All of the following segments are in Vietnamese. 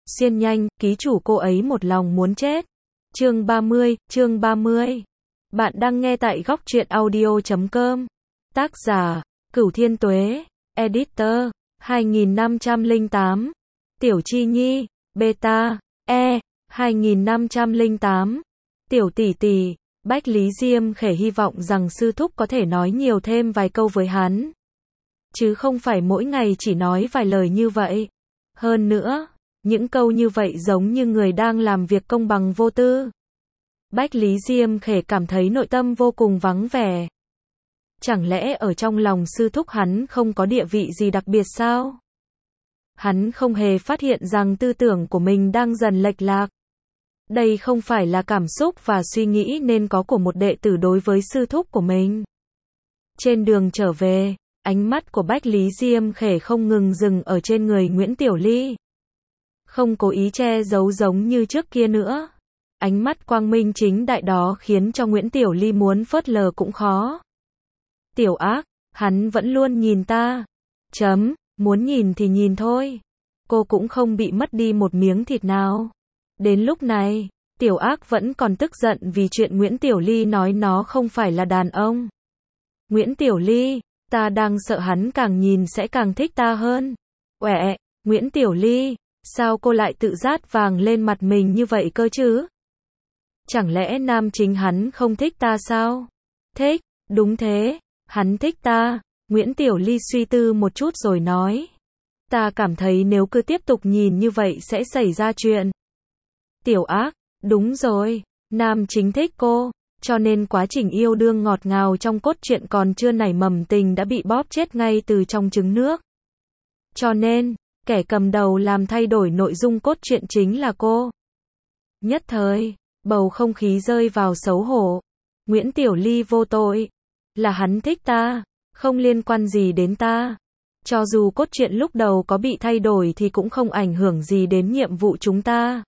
Xiên nhanh, ký chủ cô ấy một lòng muốn chết. Chương 30. Bạn đang nghe tại góc truyện audio.com. Tác giả, Cửu Thiên Tuế. Editor, 2508. Tiểu Chi Nhi, Beta, 2508. Tiểu tỷ tỷ. Bách Lý Diêm Khể hy vọng rằng sư thúc có thể nói nhiều thêm vài câu với hắn. Chứ không phải mỗi ngày chỉ nói vài lời như vậy. Hơn nữa, những câu như vậy giống như người đang làm việc công bằng vô tư. Bách Lý Diêm Khể cảm thấy nội tâm vô cùng vắng vẻ. Chẳng lẽ ở trong lòng sư thúc hắn không có địa vị gì đặc biệt sao? Hắn không hề phát hiện rằng tư tưởng của mình đang dần lệch lạc. Đây không phải là cảm xúc và suy nghĩ nên có của một đệ tử đối với sư thúc của mình. Trên đường trở về, ánh mắt của Bách Lý Diêm Khể không ngừng dừng ở trên người Nguyễn Tiểu Ly. Không cố ý che giấu giống như trước kia nữa. Ánh mắt quang minh chính đại đó khiến cho Nguyễn Tiểu Ly muốn phớt lờ cũng khó. Tiểu ác, hắn vẫn luôn nhìn ta. Muốn nhìn thì nhìn thôi. Cô cũng không bị mất đi một miếng thịt nào. Đến lúc này, Tiểu ác vẫn còn tức giận vì chuyện Nguyễn Tiểu Ly nói nó không phải là đàn ông. Nguyễn Tiểu Ly, ta đang sợ hắn càng nhìn sẽ càng thích ta hơn. Uệ, Nguyễn Tiểu Ly, sao cô lại tự dát vàng lên mặt mình như vậy cơ chứ? Chẳng lẽ nam chính hắn không thích ta sao? Thích, đúng thế, hắn thích ta. Nguyễn Tiểu Ly suy tư một chút rồi nói. Ta cảm thấy nếu cứ tiếp tục nhìn như vậy sẽ xảy ra chuyện. Tiểu ác, đúng rồi, nam chính thích cô, cho nên quá trình yêu đương ngọt ngào trong cốt truyện còn chưa nảy mầm tình đã bị bóp chết ngay từ trong trứng nước. Cho nên, kẻ cầm đầu làm thay đổi nội dung cốt truyện chính là cô. Nhất thời, bầu không khí rơi vào xấu hổ. Nguyễn Tiểu Ly vô tội. Là hắn thích ta, không liên quan gì đến ta. Cho dù cốt truyện lúc đầu có bị thay đổi thì cũng không ảnh hưởng gì đến nhiệm vụ chúng ta.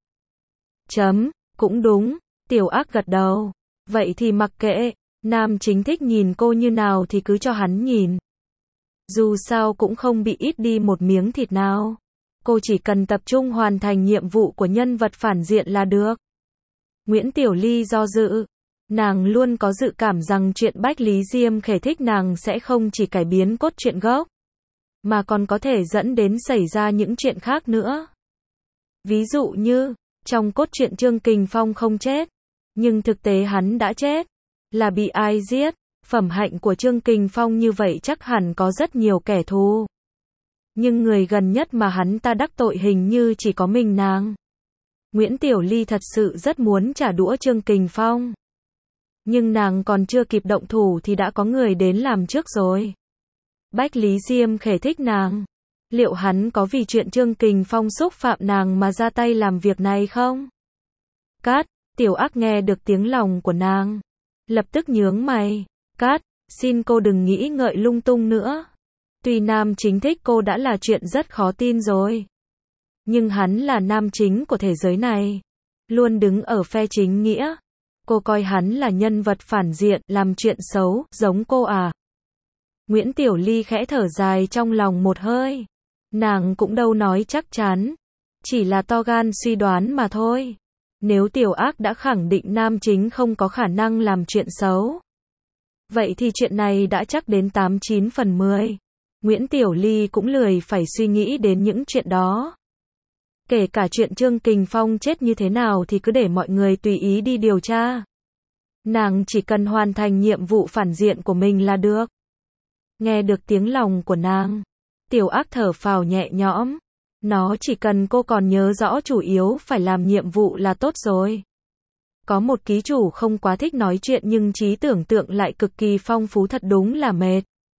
Cũng đúng, Tiểu ác gật đầu. Vậy thì mặc kệ, nam chính thích nhìn cô như nào thì cứ cho hắn nhìn. Dù sao cũng không bị ít đi một miếng thịt nào. Cô chỉ cần tập trung hoàn thành nhiệm vụ của nhân vật phản diện là được. Nguyễn Tiểu Ly do dự. Nàng luôn có dự cảm rằng chuyện Bách Lý Diêm Khể thích nàng sẽ không chỉ cải biến cốt truyện gốc, mà còn có thể dẫn đến xảy ra những chuyện khác nữa. Ví dụ như, trong cốt truyện Trương Kình Phong không chết, nhưng thực tế hắn đã chết. Là bị ai giết? Phẩm hạnh của Trương Kình Phong như vậy chắc hẳn có rất nhiều kẻ thù. Nhưng người gần nhất mà hắn ta đắc tội hình như chỉ có mình nàng. Nguyễn Tiểu Ly thật sự rất muốn trả đũa Trương Kình Phong. Nhưng nàng còn chưa kịp động thủ thì đã có người đến làm trước rồi. Bách Lý Diêm Khể thích nàng. Liệu hắn có vì chuyện Trương Kình Phong xúc phạm nàng mà ra tay làm việc này không? Cát, Tiểu ác nghe được tiếng lòng của nàng. Lập tức nhướng mày. Cát, xin cô đừng nghĩ ngợi lung tung nữa. Tuy nam chính thích cô đã là chuyện rất khó tin rồi. Nhưng hắn là nam chính của thế giới này. Luôn đứng ở phe chính nghĩa. Cô coi hắn là nhân vật phản diện, làm chuyện xấu, giống cô à? Nguyễn Tiểu Ly khẽ thở dài trong lòng một hơi. Nàng cũng đâu nói chắc chắn. Chỉ là to gan suy đoán mà thôi. Nếu Tiểu ác đã khẳng định nam chính không có khả năng làm chuyện xấu, vậy thì chuyện này đã chắc đến 89 phần 10. Nguyễn Tiểu Ly cũng lười phải suy nghĩ đến những chuyện đó. Kể cả chuyện Trương Kình Phong chết như thế nào thì cứ để mọi người tùy ý đi điều tra. Nàng chỉ cần hoàn thành nhiệm vụ phản diện của mình là được. Nghe được tiếng lòng của nàng, Tiểu ác thở phào nhẹ nhõm. Nó chỉ cần cô còn nhớ rõ chủ yếu phải làm nhiệm vụ là tốt rồi. Có một ký chủ không quá thích nói chuyện nhưng trí tưởng tượng lại cực kỳ phong phú thật đúng là mệt.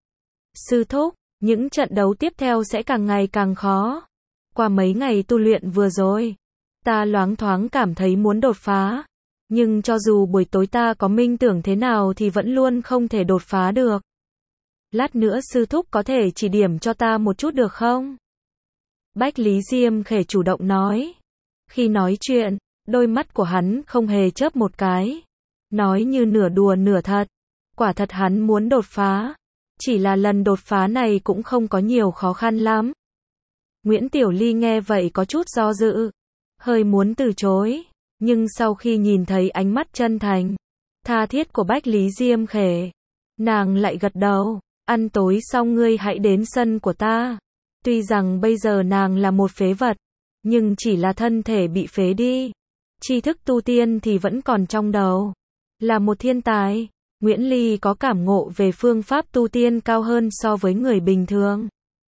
Sư thúc, những trận đấu tiếp theo sẽ càng ngày càng khó. Qua mấy ngày tu luyện vừa rồi, ta loáng thoáng cảm thấy muốn đột phá. Nhưng cho dù buổi tối ta có minh tưởng thế nào thì vẫn luôn không thể đột phá được. Lát nữa sư thúc có thể chỉ điểm cho ta một chút được không? Bách Lý Diêm Khể chủ động nói. Khi nói chuyện, đôi mắt của hắn không hề chớp một cái. Nói như nửa đùa nửa thật. Quả thật hắn muốn đột phá. Chỉ là lần đột phá này cũng không có nhiều khó khăn lắm. Nguyễn Tiểu Ly nghe vậy có chút do dự. hơi muốn từ chối, nhưng sau khi nhìn thấy ánh mắt chân thành, tha thiết của Bách Lý Diêm Khể, nàng lại gật đầu, ăn tối xong ngươi hãy đến sân của ta. Tuy rằng bây giờ nàng là một phế vật, nhưng chỉ là thân thể bị phế đi. Tri thức tu tiên thì vẫn còn trong đầu. Là một thiên tài, Nguyễn Ly có cảm ngộ về phương pháp tu tiên cao hơn so với người bình thường.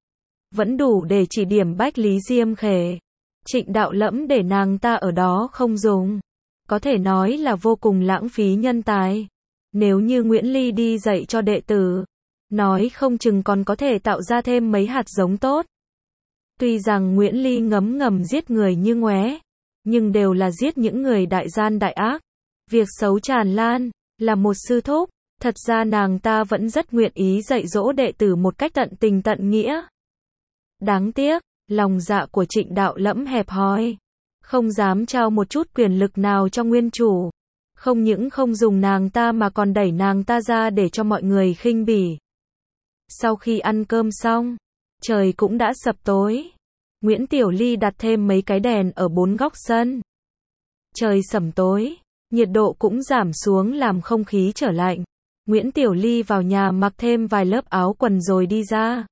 Vẫn đủ để chỉ điểm Bách Lý Diêm Khể. Trịnh Đạo Lẫm để nàng ta ở đó không dùng. Có thể nói là vô cùng lãng phí nhân tài. Nếu như Nguyễn Ly đi dạy cho đệ tử, nói không chừng còn có thể tạo ra thêm mấy hạt giống tốt. Tuy rằng Nguyễn Ly ngấm ngầm giết người như ngoé, nhưng đều là giết những người đại gian đại ác. Việc xấu tràn lan, là một sư thúc, thật ra nàng ta vẫn rất nguyện ý dạy dỗ đệ tử một cách tận tình tận nghĩa. Đáng tiếc, lòng dạ của Trịnh Đạo Lẫm hẹp hòi, không dám trao một chút quyền lực nào cho nguyên chủ. Không những không dùng nàng ta mà còn đẩy nàng ta ra để cho mọi người khinh bỉ. Sau khi ăn cơm xong, trời cũng đã sập tối. Nguyễn Tiểu Ly đặt thêm mấy cái đèn ở 4 góc sân. Trời sẩm tối, nhiệt độ cũng giảm xuống làm không khí trở lạnh. Nguyễn Tiểu Ly vào nhà mặc thêm vài lớp áo quần rồi đi ra.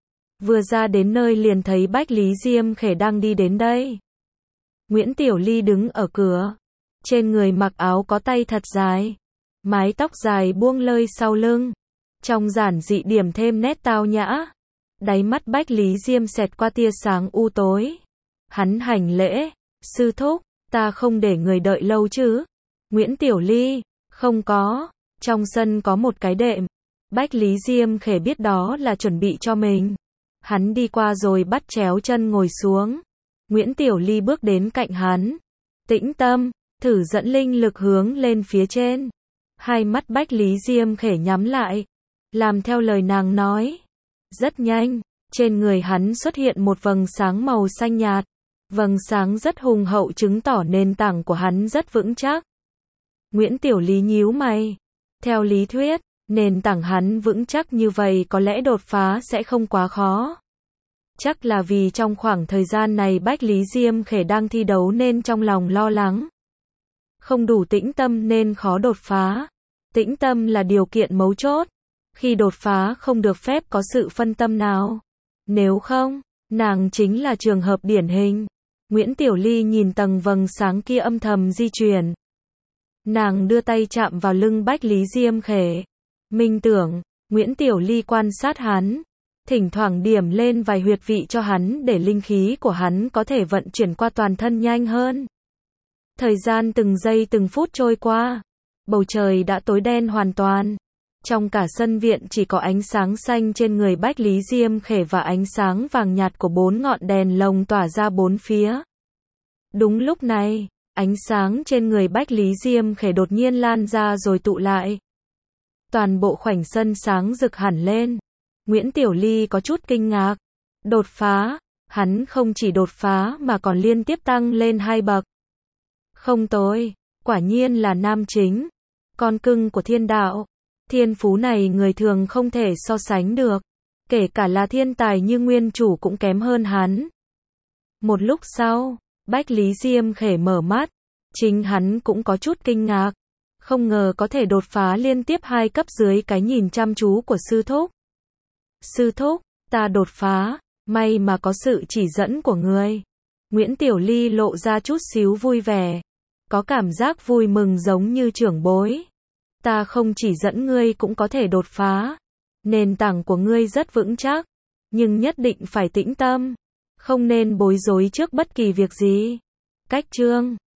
Vừa ra đến nơi liền thấy Bách Lý Diêm Khể đang đi đến đây. Nguyễn Tiểu Ly đứng ở cửa. Trên người mặc áo có tay thật dài. Mái tóc dài buông lơi sau lưng. Trong giản dị điểm thêm nét tao nhã. Đáy mắt Bách Lý Diêm xẹt qua tia sáng u tối. Hắn hành lễ. Sư thúc, ta không để người đợi lâu chứ? Nguyễn Tiểu Ly, không có. Trong sân có một cái đệm. Bách Lý Diêm Khể biết đó là chuẩn bị cho mình. Hắn đi qua rồi bắt chéo chân ngồi xuống. Nguyễn Tiểu Ly bước đến cạnh hắn. Tĩnh tâm, thử dẫn linh lực hướng lên phía trên. Hai mắt Bách Lý Diêm Khể nhắm lại. Làm theo lời nàng nói. Rất nhanh, trên người hắn xuất hiện một vầng sáng màu xanh nhạt. Vầng sáng rất hùng hậu chứng tỏ nền tảng của hắn rất vững chắc. Nguyễn Tiểu Ly nhíu mày. Theo lý thuyết, nền tảng hắn vững chắc như vậy có lẽ đột phá sẽ không quá khó. Chắc là vì trong khoảng thời gian này Bách Lý Diêm Khể đang thi đấu nên trong lòng lo lắng. Không đủ tĩnh tâm nên khó đột phá. Tĩnh tâm là điều kiện mấu chốt. Khi đột phá không được phép có sự phân tâm nào. Nếu không, nàng chính là trường hợp điển hình. Nguyễn Tiểu Ly nhìn tầng vầng sáng kia âm thầm di chuyển. Nàng đưa tay chạm vào lưng Bách Lý Diêm Khể. Minh tưởng, Nguyễn Tiểu Ly quan sát hắn. Thỉnh thoảng điểm lên vài huyệt vị cho hắn để linh khí của hắn có thể vận chuyển qua toàn thân nhanh hơn. Thời gian từng giây từng phút trôi qua. Bầu trời đã tối đen hoàn toàn. Trong cả sân viện chỉ có ánh sáng xanh trên người Bách Lý Diêm Khể và ánh sáng vàng nhạt của 4 ngọn đèn lồng tỏa ra bốn phía. Đúng lúc này, ánh sáng trên người Bách Lý Diêm Khể đột nhiên lan ra rồi tụ lại. Toàn bộ khoảnh sân sáng rực hẳn lên. Nguyễn Tiểu Ly có chút kinh ngạc. Đột phá, hắn không chỉ đột phá mà còn liên tiếp tăng lên 2 bậc. Không tồi, quả nhiên là nam chính. Con cưng của thiên đạo. Thiên phú này người thường không thể so sánh được. Kể cả là thiên tài như nguyên chủ cũng kém hơn hắn. Một lúc sau, Bách Lý Diêm Khể mở mắt. Chính hắn cũng có chút kinh ngạc. Không ngờ có thể đột phá liên tiếp 2 cấp dưới cái nhìn chăm chú của sư thúc. Sư thúc, ta đột phá, may mà có sự chỉ dẫn của ngươi. Nguyễn Tiểu Ly lộ ra chút xíu vui vẻ. Có cảm giác vui mừng giống như trưởng bối. Ta không chỉ dẫn ngươi cũng có thể đột phá. Nền tảng của ngươi rất vững chắc. Nhưng nhất định phải tĩnh tâm. Không nên bối rối trước bất kỳ việc gì. Cách chương